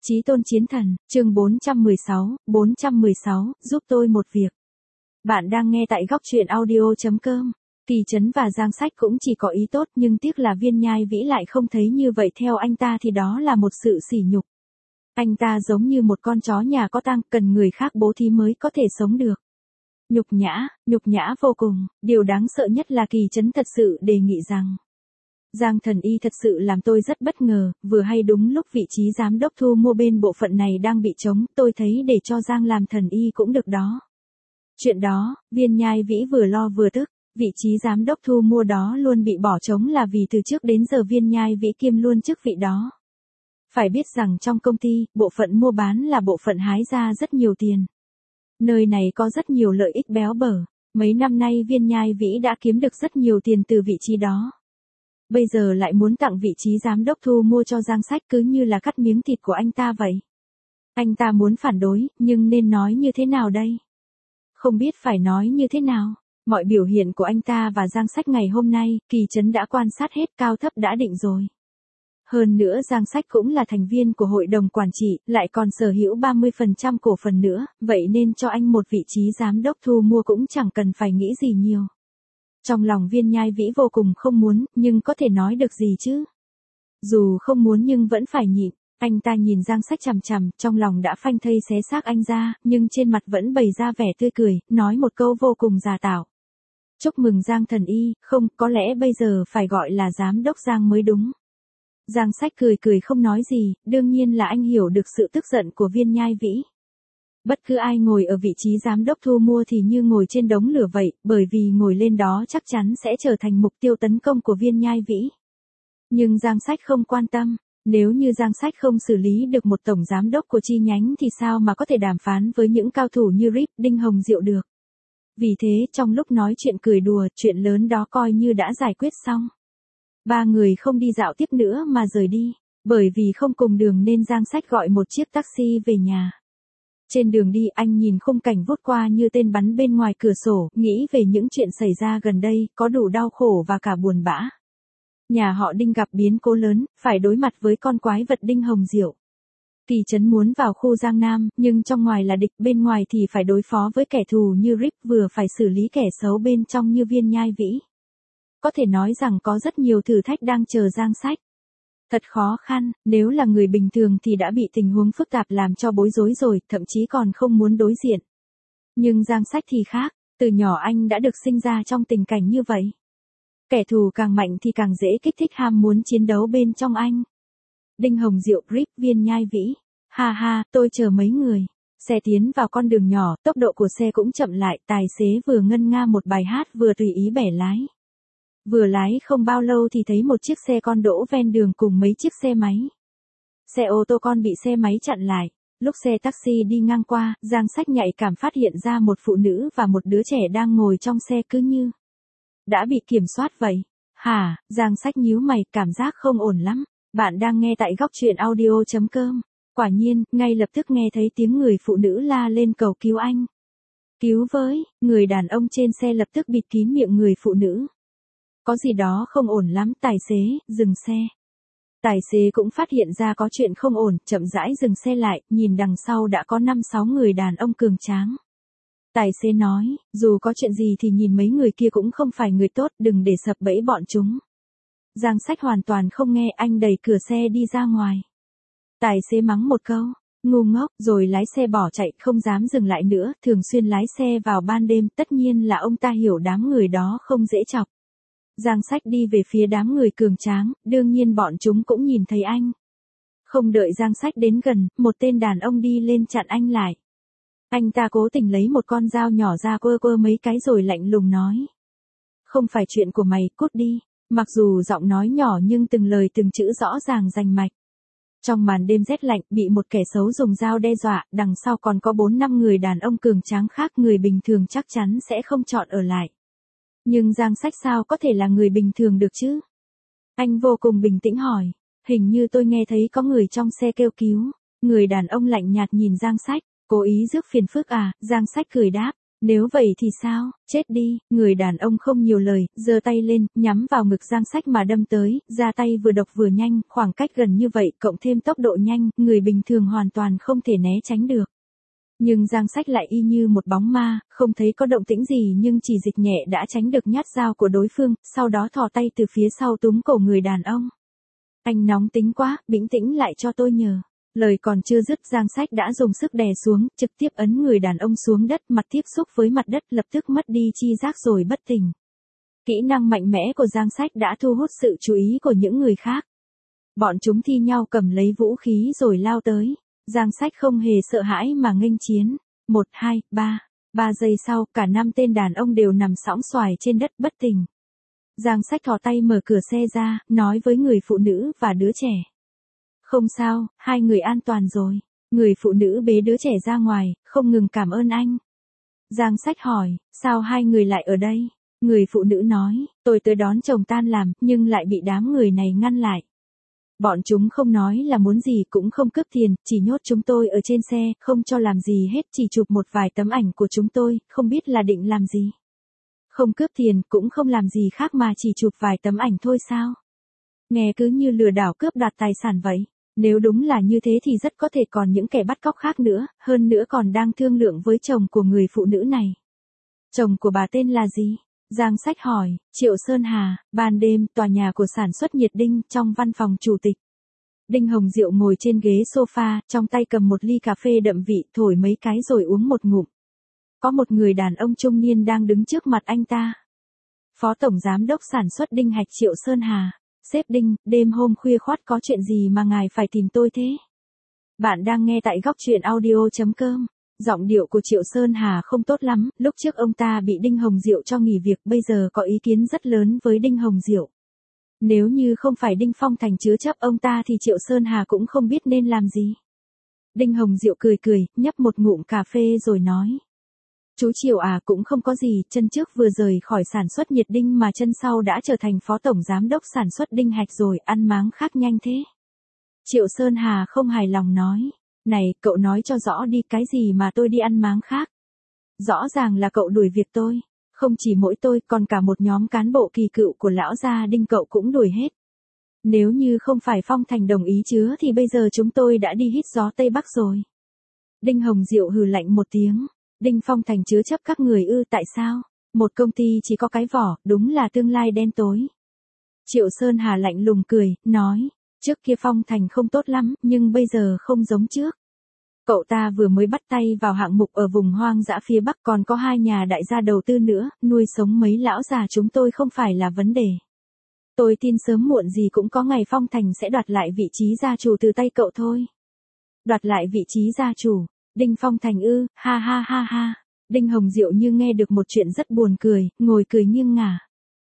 Chí tôn chiến thần, chương 416, giúp tôi một việc. Bạn đang nghe tại góc truyện audio.com. Kỳ Chấn và Giang Sách cũng chỉ có ý tốt, nhưng tiếc là Viên Nhai Vĩ lại không thấy như vậy. Theo anh ta thì đó là một sự sỉ nhục. Anh ta giống như một con chó nhà có tang, cần người khác bố thí mới có thể sống được. Nhục nhã vô cùng. Điều đáng sợ nhất là Kỳ Chấn thật sự đề nghị rằng Giang Thần Y thật sự làm tôi rất bất ngờ, vừa hay đúng lúc vị trí giám đốc thu mua bên bộ phận này đang bị trống, tôi thấy để cho Giang làm Thần Y cũng được đó. Chuyện đó, Viên Nhai Vĩ vừa lo vừa tức, vị trí giám đốc thu mua đó luôn bị bỏ trống là vì từ trước đến giờ Viên Nhai Vĩ kiêm luôn chức vị đó. Phải biết rằng trong công ty, bộ phận mua bán là bộ phận hái ra rất nhiều tiền. Nơi này có rất nhiều lợi ích béo bở, mấy năm nay Viên Nhai Vĩ đã kiếm được rất nhiều tiền từ vị trí đó. Bây giờ lại muốn tặng vị trí giám đốc thu mua cho Giang Sách, cứ như là cắt miếng thịt của anh ta vậy. Anh ta muốn phản đối, nhưng nên nói như thế nào đây? Không biết phải nói như thế nào. Mọi biểu hiện của anh ta và Giang Sách ngày hôm nay, Kỳ Chấn đã quan sát hết, cao thấp đã định rồi. Hơn nữa Giang Sách cũng là thành viên của hội đồng quản trị, lại còn sở hữu 30% cổ phần nữa, vậy nên cho anh một vị trí giám đốc thu mua cũng chẳng cần phải nghĩ gì nhiều. Trong lòng Viên Nhai Vĩ vô cùng không muốn, nhưng có thể nói được gì chứ? Dù không muốn nhưng vẫn phải nhịn. Anh ta nhìn Giang Sách chằm chằm, trong lòng đã phanh thây xé xác anh ra, nhưng trên mặt vẫn bày ra vẻ tươi cười, nói một câu vô cùng giả tạo. Chúc mừng Giang Thần Y, không, có lẽ bây giờ phải gọi là giám đốc Giang mới đúng. Giang Sách cười không nói gì, đương nhiên là anh hiểu được sự tức giận của Viên Nhai Vĩ. Bất cứ ai ngồi ở vị trí giám đốc thu mua thì như ngồi trên đống lửa vậy, bởi vì ngồi lên đó chắc chắn sẽ trở thành mục tiêu tấn công của Viên Nhai Vĩ. Nhưng Giang Sách không quan tâm, nếu như Giang Sách không xử lý được một tổng giám đốc của chi nhánh thì sao mà có thể đàm phán với những cao thủ như Rip, Đinh Hồng Diệu được. Vì thế trong lúc nói chuyện cười đùa, chuyện lớn đó coi như đã giải quyết xong. Ba người không đi dạo tiếp nữa mà rời đi, bởi vì không cùng đường nên Giang Sách gọi một chiếc taxi về nhà. Trên đường đi anh nhìn khung cảnh vút qua như tên bắn bên ngoài cửa sổ, nghĩ về những chuyện xảy ra gần đây, có đủ đau khổ và cả buồn bã. Nhà họ Đinh gặp biến cố lớn, phải đối mặt với con quái vật Đinh Hồng Diệu. Kỳ Chấn muốn vào khu Giang Nam, nhưng trong ngoài là địch, bên ngoài thì phải đối phó với kẻ thù như Rip, vừa phải xử lý kẻ xấu bên trong như Viên Nhai Vĩ. Có thể nói rằng có rất nhiều thử thách đang chờ Giang Sách. Thật khó khăn, nếu là người bình thường thì đã bị tình huống phức tạp làm cho bối rối rồi, thậm chí còn không muốn đối diện. Nhưng Giang Sách thì khác, từ nhỏ anh đã được sinh ra trong tình cảnh như vậy. Kẻ thù càng mạnh thì càng dễ kích thích ham muốn chiến đấu bên trong anh. Đinh Hồng Diệu, Rip, Viên Nhai Vĩ. Ha, tôi chờ mấy người. Xe tiến vào con đường nhỏ, tốc độ của xe cũng chậm lại, tài xế vừa ngân nga một bài hát vừa tùy ý bẻ lái. Vừa lái không bao lâu thì thấy một chiếc xe con đỗ ven đường cùng mấy chiếc xe máy. Xe ô tô con bị xe máy chặn lại. Lúc xe taxi đi ngang qua, Giang Sách nhạy cảm phát hiện ra một phụ nữ và một đứa trẻ đang ngồi trong xe, cứ như đã bị kiểm soát vậy. Hả? Giang Sách nhíu mày, cảm giác không ổn lắm. Bạn đang nghe tại góc truyện audio.com. Quả nhiên, ngay lập tức nghe thấy tiếng người phụ nữ la lên cầu cứu anh. Cứu với, người đàn ông trên xe lập tức bịt kín miệng người phụ nữ. Có gì đó không ổn lắm, tài xế, dừng xe. Tài xế cũng phát hiện ra có chuyện không ổn, chậm rãi dừng xe lại, nhìn đằng sau đã có 5-6 người đàn ông cường tráng. Tài xế nói, dù có chuyện gì thì nhìn mấy người kia cũng không phải người tốt, đừng để sập bẫy bọn chúng. Giang Sách hoàn toàn không nghe, anh đẩy cửa xe đi ra ngoài. Tài xế mắng một câu, ngu ngốc, rồi lái xe bỏ chạy, không dám dừng lại nữa, thường xuyên lái xe vào ban đêm, tất nhiên là ông ta hiểu đám người đó không dễ chọc. Giang Sách đi về phía đám người cường tráng, đương nhiên bọn chúng cũng nhìn thấy anh. Không đợi Giang Sách đến gần, một tên đàn ông đi lên chặn anh lại. Anh ta cố tình lấy một con dao nhỏ ra quơ mấy cái rồi lạnh lùng nói. Không phải chuyện của mày, cút đi. Mặc dù giọng nói nhỏ nhưng từng lời từng chữ rõ ràng rành mạch. Trong màn đêm rét lạnh, bị một kẻ xấu dùng dao đe dọa, đằng sau còn có 4-5 người đàn ông cường tráng khác, người bình thường chắc chắn sẽ không chọn ở lại. Nhưng Giang Sách sao có thể là người bình thường được chứ? Anh vô cùng bình tĩnh hỏi, hình như tôi nghe thấy có người trong xe kêu cứu. Người đàn ông lạnh nhạt nhìn Giang Sách, cố ý rước phiền phức à? Giang Sách cười đáp, Nếu vậy thì sao, chết đi, người đàn ông không nhiều lời, giơ tay lên, nhắm vào ngực Giang Sách mà đâm tới, ra tay vừa độc vừa nhanh, khoảng cách gần như vậy, cộng thêm tốc độ nhanh, người bình thường hoàn toàn không thể né tránh được. Nhưng Giang Sách lại y như một bóng ma, không thấy có động tĩnh gì nhưng chỉ dịch nhẹ đã tránh được nhát dao của đối phương, sau đó thò tay từ phía sau túm cổ người đàn ông. Anh nóng tính quá, bình tĩnh lại cho tôi nhờ. Lời còn chưa dứt Giang Sách đã dùng sức đè xuống, trực tiếp ấn người đàn ông xuống đất, mặt tiếp xúc với mặt đất lập tức mất đi chi giác rồi bất tỉnh. Kỹ năng mạnh mẽ của Giang Sách đã thu hút sự chú ý của những người khác. Bọn chúng thi nhau cầm lấy vũ khí rồi lao tới. Giang Sách không hề sợ hãi mà nghênh chiến. 1, 2, 3. 3 giây sau, cả 5 tên đàn ông đều nằm sõng xoài trên đất bất tỉnh. Giang Sách thò tay mở cửa xe ra, nói với người phụ nữ và đứa trẻ. Không sao, hai người an toàn rồi. Người phụ nữ bế đứa trẻ ra ngoài, không ngừng cảm ơn anh. Giang Sách hỏi, sao hai người lại ở đây? Người phụ nữ nói, tôi tới đón chồng tan làm, nhưng lại bị đám người này ngăn lại. Bọn chúng không nói là muốn gì cũng không cướp tiền, chỉ nhốt chúng tôi ở trên xe, không cho làm gì hết, chỉ chụp một vài tấm ảnh của chúng tôi, không biết là định làm gì. Không cướp tiền, cũng không làm gì khác mà chỉ chụp vài tấm ảnh thôi sao? Nghe cứ như lừa đảo cướp đoạt tài sản vậy. Nếu đúng là như thế thì rất có thể còn những kẻ bắt cóc khác nữa, hơn nữa còn đang thương lượng với chồng của người phụ nữ này. Chồng của bà tên là gì? Giang Sách hỏi, Triệu Sơn Hà. Ban đêm, tòa nhà của sản xuất nhiệt đinh, trong văn phòng chủ tịch. Đinh Hồng Diệu ngồi trên ghế sofa, trong tay cầm một ly cà phê đậm vị, thổi mấy cái rồi uống một ngụm. Có một người đàn ông trung niên đang đứng trước mặt anh ta. Phó Tổng Giám đốc sản xuất Đinh Hạch Triệu Sơn Hà. Sếp Đinh, đêm hôm khuya khoắt có chuyện gì mà ngài phải tìm tôi thế? Bạn đang nghe tại góc truyện audio.com. Giọng điệu của Triệu Sơn Hà không tốt lắm, lúc trước ông ta bị Đinh Hồng Diệu cho nghỉ việc, bây giờ có ý kiến rất lớn với Đinh Hồng Diệu. Nếu như không phải Đinh Phong Thành chứa chấp ông ta thì Triệu Sơn Hà cũng không biết nên làm gì. Đinh Hồng Diệu cười cười, nhấp một ngụm cà phê rồi nói. Chú Triệu à, cũng không có gì, chân trước vừa rời khỏi sản xuất nhiệt đinh mà chân sau đã trở thành phó tổng giám đốc sản xuất Đinh Hạch rồi, ăn máng khác nhanh thế. Triệu Sơn Hà không hài lòng nói. Này, cậu nói cho rõ đi, cái gì mà tôi đi ăn máng khác. Rõ ràng là cậu đuổi việc tôi. Không chỉ mỗi tôi, còn cả một nhóm cán bộ kỳ cựu của lão gia Đinh cậu cũng đuổi hết. Nếu như không phải Phong Thành đồng ý chứa thì bây giờ chúng tôi đã đi hít gió Tây Bắc rồi. Đinh Hồng Diệu hừ lạnh một tiếng. Đinh Phong Thành chứa chấp các người ư? Tại sao? Một công ty chỉ có cái vỏ, đúng là tương lai đen tối. Triệu Sơn Hà lạnh lùng cười, nói, trước kia Phong Thành không tốt lắm, nhưng bây giờ không giống trước. Cậu ta vừa mới bắt tay vào hạng mục ở vùng hoang dã phía Bắc, còn có 2 nhà đại gia đầu tư nữa, nuôi sống mấy lão già chúng tôi không phải là vấn đề. Tôi tin sớm muộn gì cũng có ngày Phong Thành sẽ đoạt lại vị trí gia chủ từ tay cậu thôi. Đoạt lại vị trí gia chủ. Đinh Phong Thành ư? Ha ha ha ha. Đinh Hồng Diệu như nghe được một chuyện rất buồn cười, ngồi cười nghiêng ngả.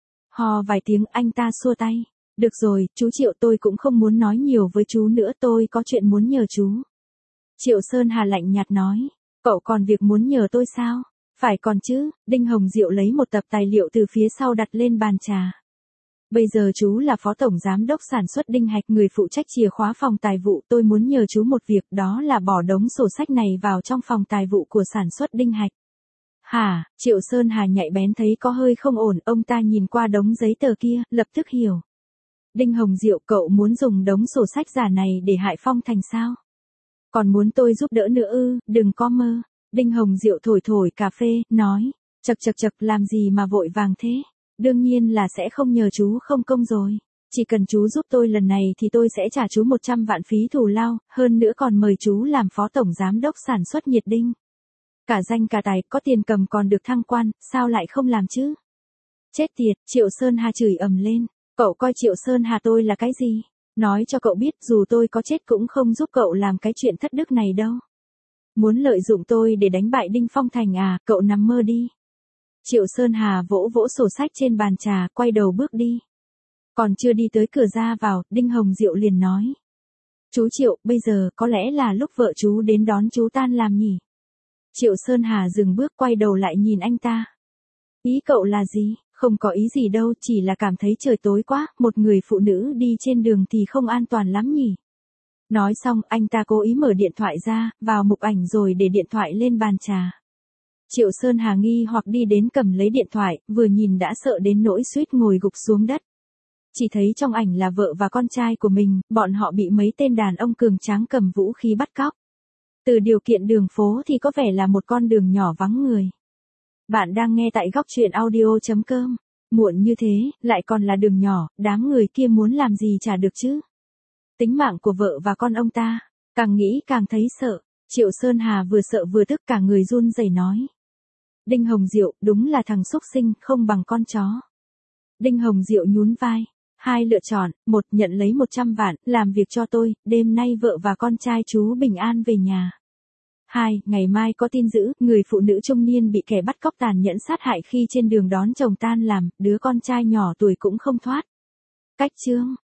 Hò vài tiếng, anh ta xua tay. Được rồi, chú Triệu, tôi cũng không muốn nói nhiều với chú nữa, tôi có chuyện muốn nhờ chú. Triệu Sơn Hà lạnh nhạt nói. Cậu còn việc muốn nhờ tôi sao? Phải còn chứ. Đinh Hồng Diệu lấy một tập tài liệu từ phía sau đặt lên bàn trà. Bây giờ chú là phó tổng giám đốc sản xuất Đinh Hạch, người phụ trách chìa khóa phòng tài vụ, tôi muốn nhờ chú một việc, đó là bỏ đống sổ sách này vào trong phòng tài vụ của sản xuất Đinh Hạch. Hả? Triệu Sơn Hà nhạy bén thấy có hơi không ổn, ông ta nhìn qua đống giấy tờ kia, lập tức hiểu. Đinh Hồng Diệu, cậu muốn dùng đống sổ sách giả này để hại Phong Thành sao? Còn muốn tôi giúp đỡ nữa ư? Đừng có mơ. Đinh Hồng Diệu thổi thổi cà phê, nói, chậc chậc chậc, làm gì mà vội vàng thế? Đương nhiên là sẽ không nhờ chú không công rồi. Chỉ cần chú giúp tôi lần này thì tôi sẽ trả chú 100 vạn phí thù lao, hơn nữa còn mời chú làm phó tổng giám đốc sản xuất nhiệt đinh. Cả danh cả tài, có tiền cầm còn được thăng quan, sao lại không làm chứ? Chết tiệt, Triệu Sơn Hà chửi ầm lên. Cậu coi Triệu Sơn Hà tôi là cái gì? Nói cho cậu biết, dù tôi có chết cũng không giúp cậu làm cái chuyện thất đức này đâu. Muốn lợi dụng tôi để đánh bại Đinh Phong Thành à? Cậu nằm mơ đi. Triệu Sơn Hà vỗ vỗ sổ sách trên bàn trà, quay đầu bước đi. Còn chưa đi tới cửa ra vào, Đinh Hồng Diệu liền nói. Chú Triệu, bây giờ có lẽ là lúc vợ chú đến đón chú tan làm nhỉ? Triệu Sơn Hà dừng bước, quay đầu lại nhìn anh ta. Ý cậu là gì? Không có ý gì đâu, chỉ là cảm thấy trời tối quá, một người phụ nữ đi trên đường thì không an toàn lắm nhỉ? Nói xong, anh ta cố ý mở điện thoại ra, vào mục ảnh rồi để điện thoại lên bàn trà. Triệu Sơn Hà nghi hoặc đi đến cầm lấy điện thoại, vừa nhìn đã sợ đến nỗi suýt ngồi gục xuống đất. Chỉ thấy trong ảnh là vợ và con trai của mình, bọn họ bị mấy tên đàn ông cường tráng cầm vũ khí bắt cóc. Từ điều kiện đường phố thì có vẻ là một con đường nhỏ vắng người. Bạn đang nghe tại góc truyện audio.com. Muộn như thế, lại còn là đường nhỏ, đám người kia muốn làm gì chả được chứ. Tính mạng của vợ và con ông ta, càng nghĩ càng thấy sợ. Triệu Sơn Hà vừa sợ vừa tức, cả người run rẩy nói. Đinh Hồng Diệu, đúng là thằng xúc sinh, không bằng con chó. Đinh Hồng Diệu nhún vai. Hai lựa chọn, một, nhận lấy 100 vạn, làm việc cho tôi, đêm nay vợ và con trai chú bình an về nhà. 2, ngày mai có tin dữ, người phụ nữ trung niên bị kẻ bắt cóc tàn nhẫn sát hại khi trên đường đón chồng tan làm, đứa con trai nhỏ tuổi cũng không thoát. Cách chương.